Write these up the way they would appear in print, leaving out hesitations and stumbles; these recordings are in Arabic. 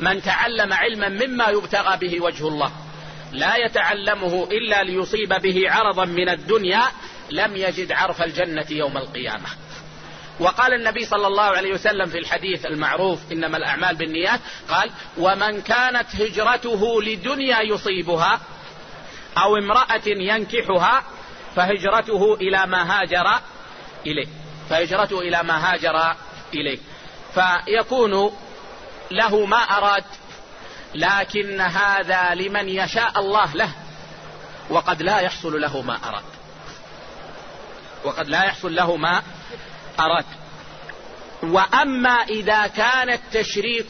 من تعلم علما مما يبتغى به وجه الله لا يتعلمه إلا ليصيب به عرضا من الدنيا لم يجد عرف الجنة يوم القيامة. وقال النبي صلى الله عليه وسلم في الحديث المعروف إنما الأعمال بالنيات، قال: ومن كانت هجرته لدنيا يصيبها أو امرأة ينكحها فهجرته إلى ما هاجر إليه، فهجرته إلى ما هاجر إليه. فيكون له ما أراد، لكن هذا لمن يشاء الله له، وقد لا يحصل له ما أراد، وقد لا يحصل له ما أراد. وأما إذا كان التشريك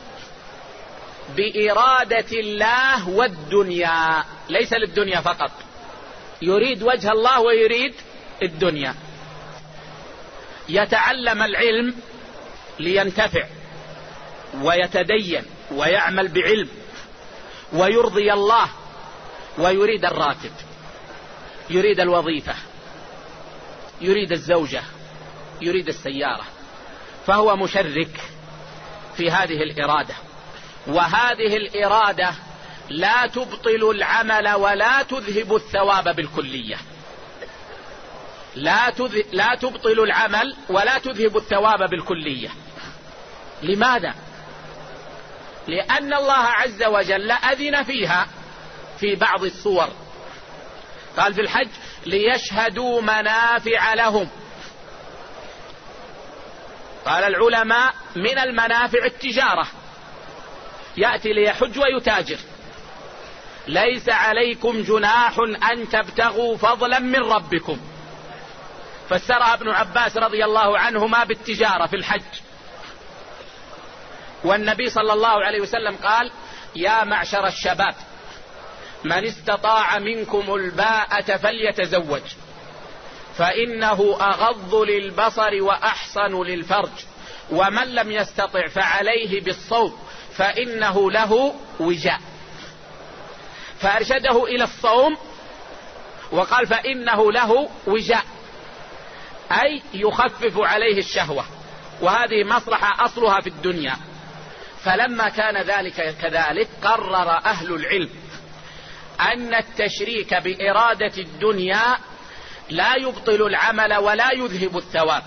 بإرادة الله والدنيا، ليس للدنيا فقط، يريد وجه الله ويريد الدنيا، يتعلم العلم لينتفع ويتدين ويعمل بعلم ويرضي الله، ويريد الراتب، يريد الوظيفة، يريد الزوجة، يريد السيارة، فهو مشرك في هذه الإرادة. وهذه الإرادة لا تبطل العمل ولا تذهب الثواب بالكلية، لا تبطل العمل ولا تذهب الثواب بالكلية. لماذا؟ لأن الله عز وجل أذن فيها في بعض الصور، قال في الحج: ليشهدوا منافع لهم. قال العلماء: من المنافع التجارة، يأتي ليحج ويتاجر. ليس عليكم جناح أن تبتغوا فضلا من ربكم، فسرها ابن عباس رضي الله عنهما بالتجارة في الحج. والنبي صلى الله عليه وسلم قال: يا معشر الشباب من استطاع منكم الباءة فليتزوج فإنه أغض للبصر وأحصن للفرج، ومن لم يستطع فعليه بالصوم فإنه له وجاء. فأرشده إلى الصوم وقال: فإنه له وجاء، أي يخفف عليه الشهوة، وهذه مصلحة أصلها في الدنيا. فلما كان ذلك كذلك قرر أهل العلم أن التشريك بإرادة الدنيا لا يبطل العمل ولا يذهب الثواب،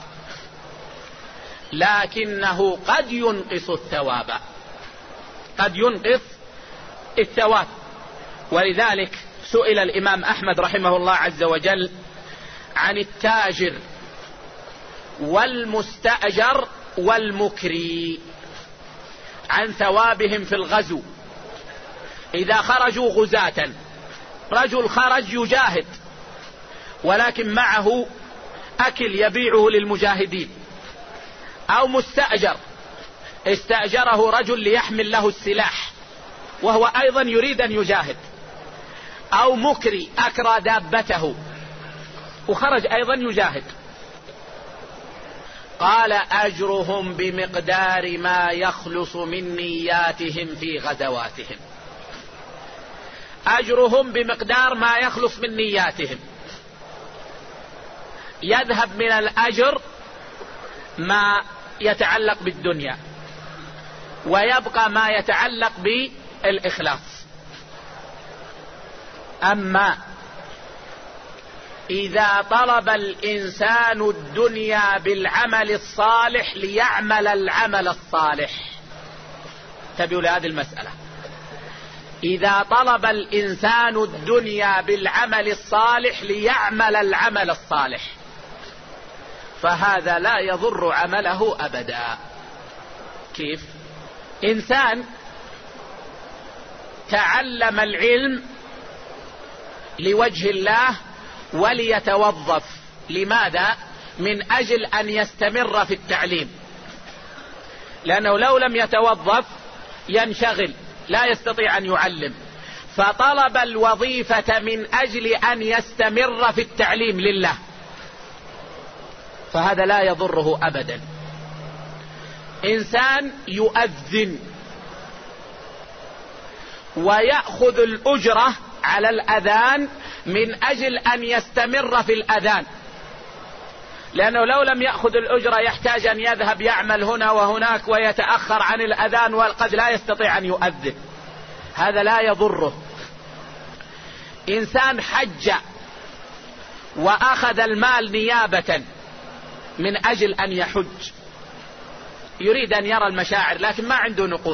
لكنه قد ينقص الثواب، قد ينقص الثواب. ولذلك سئل الإمام أحمد رحمه الله عز وجل عن التاجر والمستأجر والمكري، عن ثوابهم في الغزو. إذا خرجوا غزاة، رجل خرج يجاهد ولكن معه أكل يبيعه للمجاهدين، أو مستأجر استأجره رجل ليحمل له السلاح وهو أيضا يريد أن يجاهد، أو مكري أكرى دابته وخرج أيضا يجاهد. قال: أجرهم بمقدار ما يخلص من نياتهم في غزواتهم، أجرهم بمقدار ما يخلص من نياتهم. يذهب من الأجر ما يتعلق بالدنيا ويبقى ما يتعلق بالإخلاص. أما إذا طلب الإنسان الدنيا بالعمل الصالح ليعمل العمل الصالح، انتبهوا لهذه المسألة، إذا طلب الإنسان الدنيا بالعمل الصالح ليعمل العمل الصالح فهذا لا يضر عمله أبدا. كيف؟ إنسان تعلم العلم لوجه الله وليتوظف، لماذا؟ من أجل أن يستمر في التعليم، لأنه لو لم يتوظف ينشغل لا يستطيع أن يعلم، فطلب الوظيفة من أجل أن يستمر في التعليم لله، فهذا لا يضره أبدا. إنسان يؤذن ويأخذ الأجرة على الأذان من أجل أن يستمر في الأذان، لأنه لو لم يأخذ الأجرة يحتاج أن يذهب يعمل هنا وهناك ويتأخر عن الأذان وقد لا يستطيع أن يؤذن، هذا لا يضره. إنسان حج وأخذ المال نيابة من أجل أن يحج، يريد أن يرى المشاعر لكن ما عنده نقود،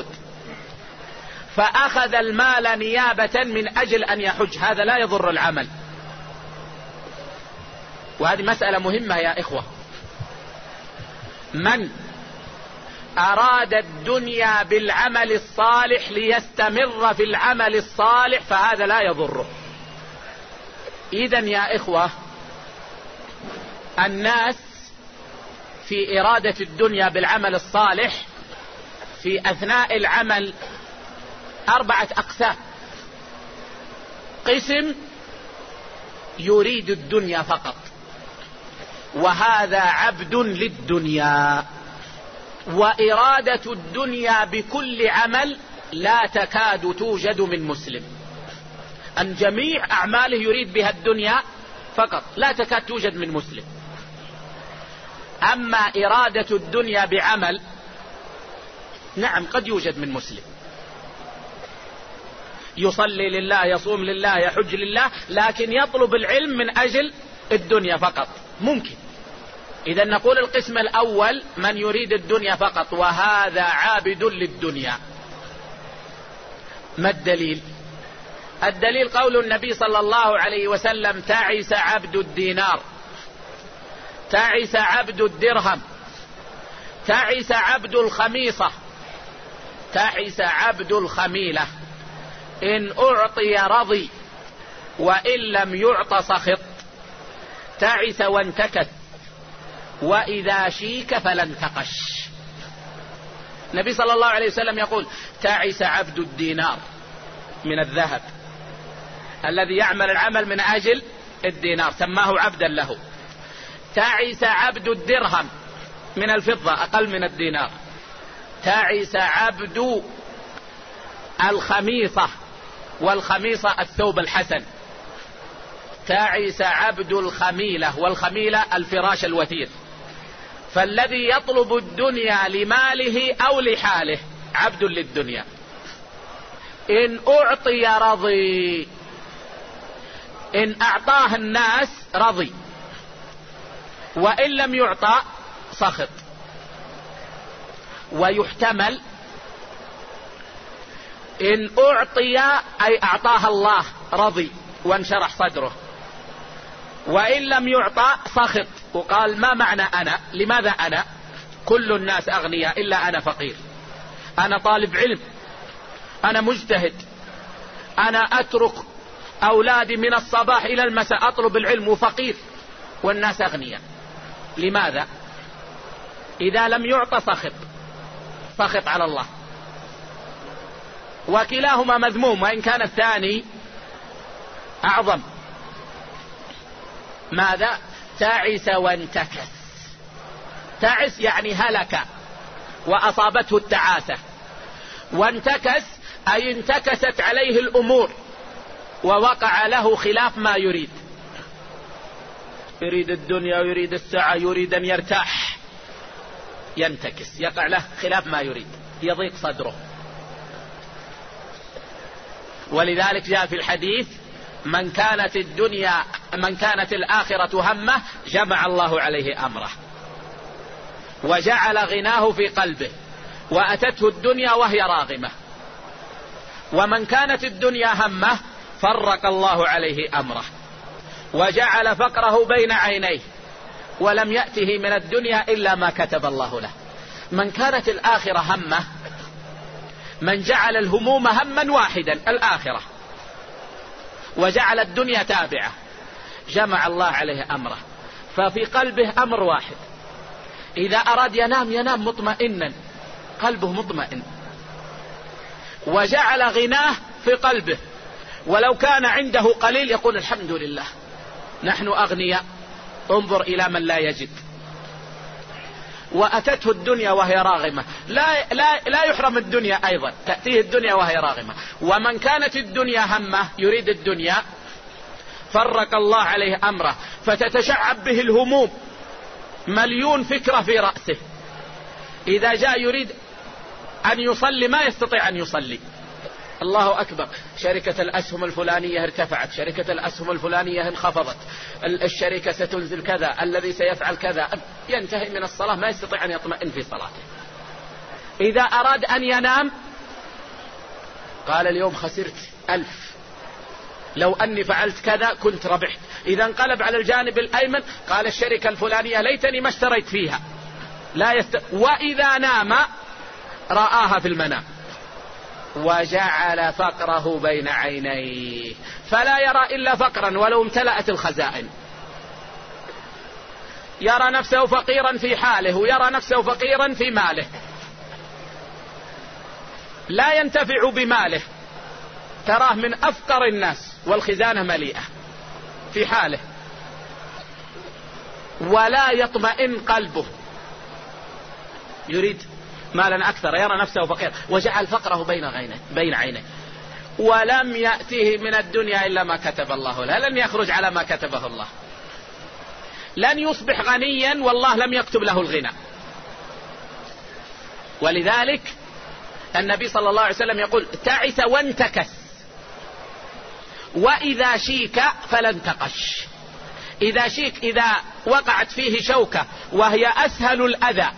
فأخذ المال نيابة من أجل أن يحج، هذا لا يضر العمل. وهذه مسألة مهمة يا إخوة. من أراد الدنيا بالعمل الصالح ليستمر في العمل الصالح فهذا لا يضره. إذن يا إخوة، الناس في إرادة الدنيا بالعمل الصالح في أثناء العمل 4 أقسام. قسم يريد الدنيا فقط، وهذا عبد للدنيا، وإرادة الدنيا بكل عمل لا تكاد توجد من مسلم، أن جميع أعماله يريد بها الدنيا فقط، لا تكاد توجد من مسلم. أما إرادة الدنيا بعمل، نعم قد يوجد من مسلم، يصلي لله، يصوم لله، يحج لله، لكن يطلب العلم من أجل الدنيا فقط، ممكن. إذا نقول القسم الأول من يريد الدنيا فقط، وهذا عابد للدنيا. ما الدليل؟ الدليل قول النبي صلى الله عليه وسلم: تعس عبد الدينار، تعس عبد الدرهم، تعس عبد الخميصة، تعس عبد الخميلة، إن أعطي رضي وإن لم يعط سخط، تعس وانتكس، وإذا شيك فلا انتقش. النبي صلى الله عليه وسلم يقول: تعس عبد الدينار من الذهب الذي يعمل العمل من أجل الدينار، سماه عبدا له. تعس عبد الدرهم من الفضة أقل من الدينار. تعس عبد الخميصة، والخميصة الثوب الحسن. تعس عبد الخميلة، والخميلة الفراش الوثير. فالذي يطلب الدنيا لماله أو لحاله عبد للدنيا. إن أعطي رضي، إن أعطاه الناس رضي، وإن لم يعطى سخط. ويحتمل إن أعطي أي أعطاه الله رضي وانشرح صدره، وإن لم يعطى سخط وقال: ما معنى أنا؟ لماذا أنا؟ كل الناس أغنياء إلا أنا فقير، أنا طالب علم، أنا مجتهد، أنا أترك أولادي من الصباح إلى المساء أطلب العلم وفقير، والناس أغنياء. لماذا؟ إذا لم يعطى سخط على الله، وكلاهما مذموم، وإن كان الثاني أعظم. ماذا؟ تعس وانتكس. تعس يعني هلك وأصابته التعاسة، وانتكس أي انتكست عليه الأمور ووقع له خلاف ما يريد. يريد الدنيا ويريد السعة، يريد أن يرتاح، ينتكس، يقع له خلاف ما يريد، يضيق صدره. ولذلك جاء في الحديث: من كانت الآخرة همه جمع الله عليه أمره وجعل غناه في قلبه وأتته الدنيا وهي راغمة. ومن كانت الدنيا همه فرق الله عليه أمره وجعل فقره بين عينيه ولم يأته من الدنيا إلا ما كتب الله له. من كانت الآخرة همه، من جعل الهموم هما واحدا الآخرة وجعل الدنيا تابعة، جمع الله عليه أمره، ففي قلبه أمر واحد. إذا أراد ينام مطمئنا، قلبه مطمئن، وجعل غناه في قلبه، ولو كان عنده قليل يقول: الحمد لله نحن أغنياء، انظر إلى من لا يجد. وأتته الدنيا وهي راغمة، لا يحرم الدنيا أيضا، تأتيه الدنيا وهي راغمة. ومن كانت الدنيا همه يريد الدنيا فرق الله عليه أمره، فتتشعب به الهموم مليون فكرة في رأسه، إذا جاء يريد أن يصلي ما يستطيع أن يصلي. الله أكبر، شركة الأسهم الفلانية ارتفعت، شركة الأسهم الفلانية انخفضت، الشركة ستنزل كذا، الذي سيفعل كذا، ينتهي من الصلاة ما يستطيع أن يطمئن في صلاته. إذا أراد أن ينام قال اليوم خسرت 1000، لو أني فعلت كذا كنت ربحت. إذا انقلب على الجانب الأيمن قال الشركة الفلانية ليتني ما اشتريت فيها. وإذا نام رآها في المنام، وجعل فقره بين عينيه، فلا يرى إلا فقرا ولو امتلأت الخزائن. يرى نفسه فقيرا في حاله، ويرى نفسه فقيرا في ماله، لا ينتفع بماله، تراه من أفقر الناس والخزانة مليئة في حاله، ولا يطمئن قلبه، يريد مالا أكثر، يرى نفسه فقير، وجعل فقره بين عينيه، ولم يأته من الدنيا إلا ما كتب الله له، لن يخرج على ما كتبه الله، لن يصبح غنيا والله لم يكتب له الغنى. ولذلك النبي صلى الله عليه وسلم يقول تعس وانتكس، وإذا شيك فلا انتقش. إذا شيك إذا وقعت فيه شوكة وهي أسهل الأذى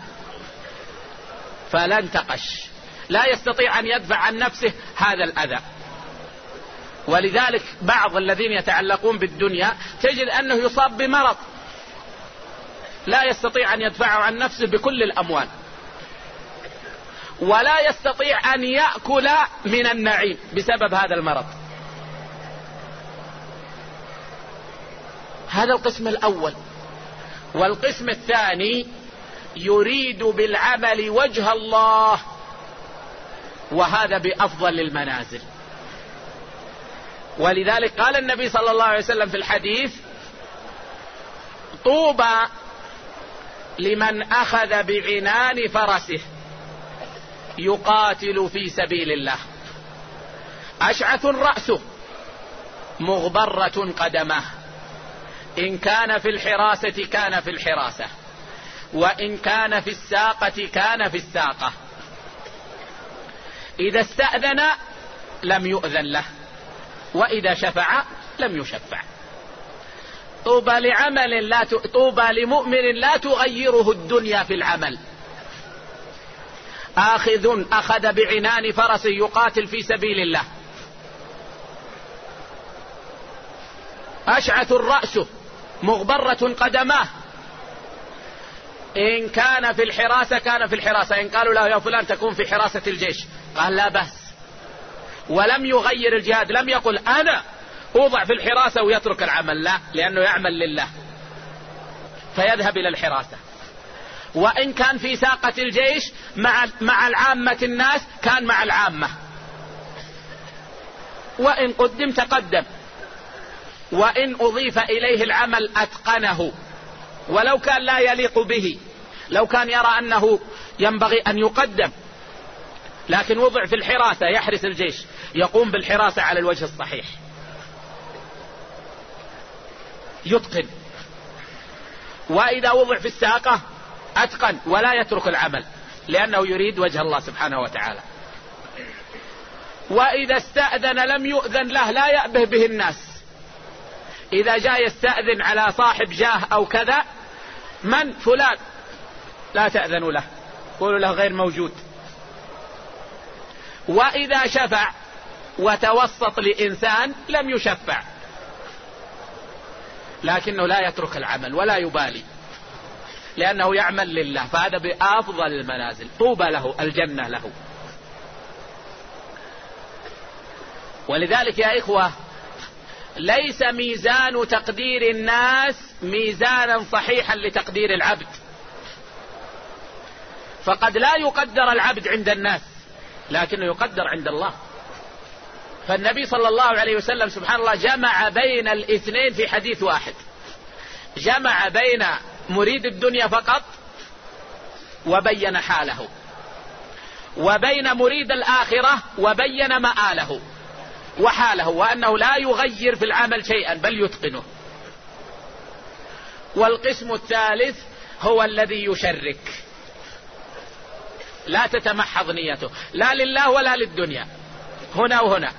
فلا انتقش، لا يستطيع أن يدفع عن نفسه هذا الأذى. ولذلك بعض الذين يتعلقون بالدنيا تجد أنه يصاب بمرض لا يستطيع أن يدفعه عن نفسه بكل الأموال، ولا يستطيع أن يأكل من النعيم بسبب هذا المرض. هذا القسم الأول. والقسم الثاني يريد بالعمل وجه الله، وهذا بأفضل المنازل. ولذلك قال النبي صلى الله عليه وسلم في الحديث طوبى لمن أخذ بعنان فرسه يقاتل في سبيل الله، أشعث رأسه مغبرة قدمه، إن كان في الحراسة كان في الحراسة، وإن كان في الساقة كان في الساقة، إذا استأذن لم يؤذن له، وإذا شفع لم يشفع. طوبى لمؤمن لا تغيره الدنيا في العمل، أخذ بعنان فرس يقاتل في سبيل الله، أشعث الرأس مغبرة قدماه، إن كان في الحراسة كان في الحراسة. إن قالوا له يا فلان تكون في حراسة الجيش قال لا بأس، ولم يغير الجهاد، لم يقل أنا أوضع في الحراسة ويترك العمل، لا، لأنه يعمل لله فيذهب إلى الحراسة. وإن كان في ساقة الجيش مع العامة الناس كان مع العامة، وإن قدم تقدم، وإن أضيف إليه العمل أتقنه، ولو كان لا يليق به، لو كان يرى أنه ينبغي أن يقدم، لكن وضع في الحراسة يحرس الجيش، يقوم بالحراسة على الوجه الصحيح، يتقن. وإذا وضع في الساقة أتقن ولا يترك العمل، لأنه يريد وجه الله سبحانه وتعالى. وإذا استأذن لم يؤذن له، لا يأبه به الناس. إذا جاء يستأذن على صاحب جاه أو كذا، من فلان، لا تأذنوا له، قولوا له غير موجود. وإذا شفع وتوسط لإنسان لم يشفع، لكنه لا يترك العمل ولا يبالي، لأنه يعمل لله، فهذا بأفضل المنازل. طوبى له، الجنة له. ولذلك يا إخوة ليس ميزان تقدير الناس ميزانا صحيحا لتقدير العبد، فقد لا يقدر العبد عند الناس لكنه يقدر عند الله. فالنبي صلى الله عليه وسلم سبحان الله جمع بين الاثنين في حديث واحد، جمع بين مريد الدنيا فقط وبين حاله، وبين مريد الآخرة وبين مآله وحاله، وأنه لا يغير في العمل شيئا بل يتقنه. والقسم الثالث هو الذي يشرك، لا تتمحض نيته لا لله ولا للدنيا، هنا وهنا.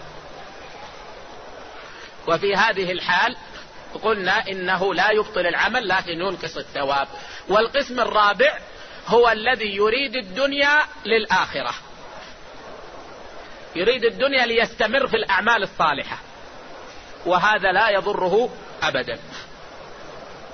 وفي هذه الحال قلنا إنه لا يبطل العمل لكن ينقص الثواب. والقسم الرابع هو الذي يريد الدنيا للآخرة، يريد الدنيا ليستمر في الأعمال الصالحة، وهذا لا يضره أبدا.